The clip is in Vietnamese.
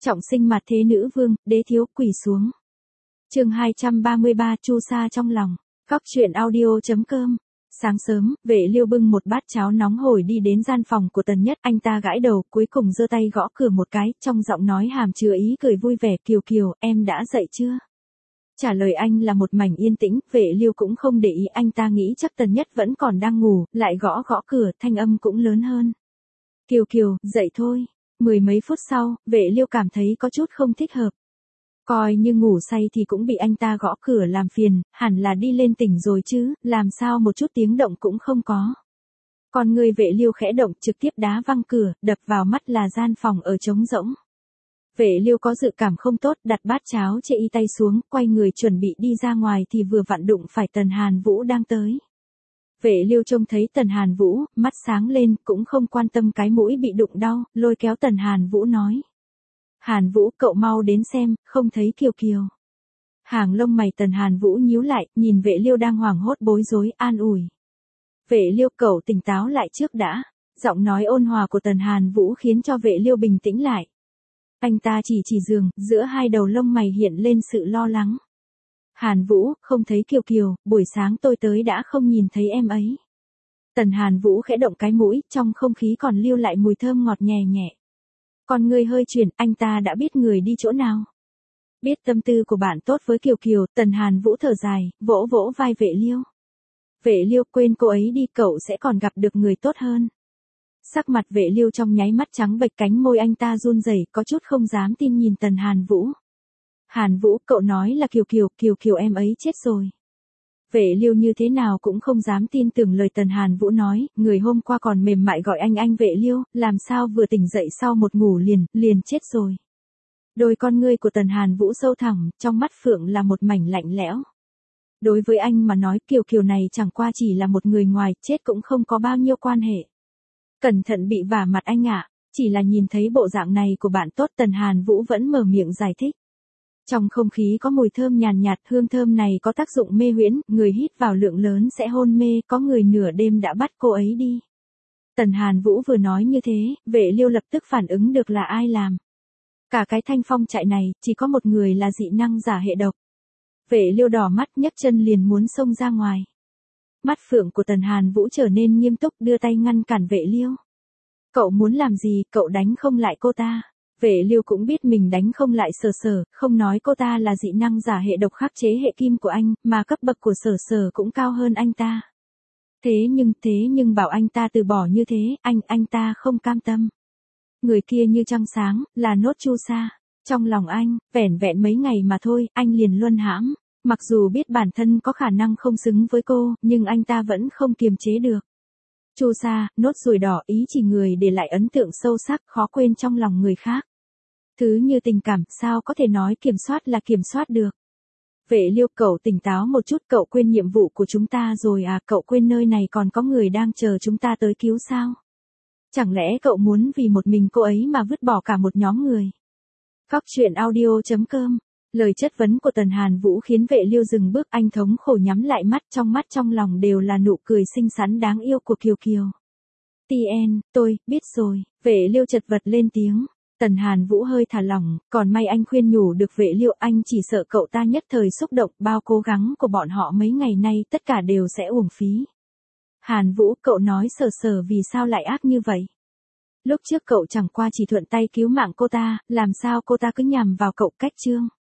Trọng sinh mặt thế nữ vương, đế thiếu quỳ xuống. Chương 233 Chu Sa trong lòng. Góc truyện audio.com. Sáng sớm, Vệ Liêu bưng một bát cháo nóng hổi đi đến gian phòng của Tần Nhất, anh ta gãi đầu, cuối cùng giơ tay gõ cửa một cái, trong giọng nói hàm chứa ý cười vui vẻ, "Kiều Kiều, em đã dậy chưa?" Trả lời anh là một mảnh yên tĩnh, Vệ Liêu cũng không để ý, anh ta nghĩ chắc Tần Nhất vẫn còn đang ngủ, lại gõ gõ cửa, thanh âm cũng lớn hơn. "Kiều Kiều, dậy thôi." Mười mấy phút sau, Vệ Liêu cảm thấy có chút không thích hợp. Coi như ngủ say thì cũng bị anh ta gõ cửa làm phiền, hẳn là đi lên tỉnh rồi chứ, làm sao một chút tiếng động cũng không có. Còn người Vệ Liêu khẽ động, trực tiếp đá văng cửa, đập vào mắt là gian phòng ở trống rỗng. Vệ Liêu có dự cảm không tốt, đặt bát cháo chê y tay xuống, quay người chuẩn bị đi ra ngoài thì vừa vặn đụng phải Tần Hàn Vũ đang tới. Vệ Liêu trông thấy Tần Hàn Vũ, mắt sáng lên, cũng không quan tâm cái mũi bị đụng đau, lôi kéo Tần Hàn Vũ nói. "Hàn Vũ, cậu mau đến xem, không thấy Kiều Kiều." Hàng lông mày Tần Hàn Vũ nhíu lại, nhìn Vệ Liêu đang hoảng hốt bối rối, an ủi. "Vệ Liêu, cậu tỉnh táo lại trước đã." Giọng nói ôn hòa của Tần Hàn Vũ khiến cho Vệ Liêu bình tĩnh lại. Anh ta chỉ giường, giữa hai đầu lông mày hiện lên sự lo lắng. "Hàn Vũ, không thấy Kiều Kiều, buổi sáng tôi tới đã không nhìn thấy em ấy." Tần Hàn Vũ khẽ động cái mũi, trong không khí còn lưu lại mùi thơm ngọt nhẹ nhẹ. Con người hơi chuyển, anh ta đã biết người đi chỗ nào. Biết tâm tư của bạn tốt với Kiều Kiều, Tần Hàn Vũ thở dài, vỗ vỗ vai Vệ Liêu. "Vệ Liêu, quên cô ấy đi, cậu sẽ còn gặp được người tốt hơn." Sắc mặt Vệ Liêu trong nháy mắt trắng bệch, cánh môi anh ta run rẩy, có chút không dám tin nhìn Tần Hàn Vũ. "Hàn Vũ, cậu nói là Kiều Kiều em ấy chết rồi." Vệ Liêu như thế nào cũng không dám tin tưởng lời Tần Hàn Vũ nói, người hôm qua còn mềm mại gọi anh Vệ Liêu, làm sao vừa tỉnh dậy sau một ngủ liền chết rồi. Đôi con ngươi của Tần Hàn Vũ sâu thẳm, trong mắt phượng là một mảnh lạnh lẽo. Đối với anh mà nói, Kiều Kiều này chẳng qua chỉ là một người ngoài, chết cũng không có bao nhiêu quan hệ. Cẩn thận bị vả mặt anh ạ, chỉ là nhìn thấy bộ dạng này của bạn tốt, Tần Hàn Vũ vẫn mở miệng giải thích. Trong không khí có mùi thơm nhàn nhạt, hương thơm này có tác dụng mê huyễn, người hít vào lượng lớn sẽ hôn mê, có người nửa đêm đã bắt cô ấy đi. Tần Hàn Vũ vừa nói như thế, Vệ Liêu lập tức phản ứng được là ai làm. Cả cái Thanh Phong trại này, chỉ có một người là dị năng giả hệ độc. Vệ Liêu đỏ mắt nhấc chân liền muốn xông ra ngoài. Mắt phượng của Tần Hàn Vũ trở nên nghiêm túc, đưa tay ngăn cản Vệ Liêu. "Cậu muốn làm gì, cậu đánh không lại cô ta." Vệ Liêu cũng biết mình đánh không lại Sở, không nói cô ta là dị năng giả hệ độc khắc chế hệ kim của anh, mà cấp bậc của Sở cũng cao hơn anh ta. Thế nhưng bảo anh ta từ bỏ như thế, anh ta không cam tâm. Người kia như trăng sáng, là nốt Chu Sa. Trong lòng anh, vẻn vẹn mấy ngày mà thôi, anh liền luân hãm. Mặc dù biết bản thân có khả năng không xứng với cô, nhưng anh ta vẫn không kiềm chế được. Chu Sa, nốt ruồi đỏ, ý chỉ người để lại ấn tượng sâu sắc, khó quên trong lòng người khác. Thứ như tình cảm, sao có thể nói kiểm soát là kiểm soát được. Vệ Liêu, cậu tỉnh táo một chút, cậu quên nhiệm vụ của chúng ta rồi à, cậu quên nơi này còn có người đang chờ chúng ta tới cứu sao? Chẳng lẽ cậu muốn vì một mình cô ấy mà vứt bỏ cả một nhóm người? Góc truyện audio.com. Lời chất vấn của Tần Hàn Vũ khiến Vệ Liêu dừng bước, anh thống khổ nhắm lại mắt, trong lòng đều là nụ cười xinh xắn đáng yêu của Kiều Kiều. "Tien, tôi biết rồi." Vệ Liêu chật vật lên tiếng. Tần Hàn Vũ hơi thả lỏng, còn may anh khuyên nhủ được Vệ Liêu, anh chỉ sợ cậu ta nhất thời xúc động, bao cố gắng của bọn họ mấy ngày nay tất cả đều sẽ uổng phí. "Hàn Vũ, cậu nói Sở vì sao lại ác như vậy? Lúc trước cậu chẳng qua chỉ thuận tay cứu mạng cô ta, làm sao cô ta cứ nhằm vào cậu?" Cách chương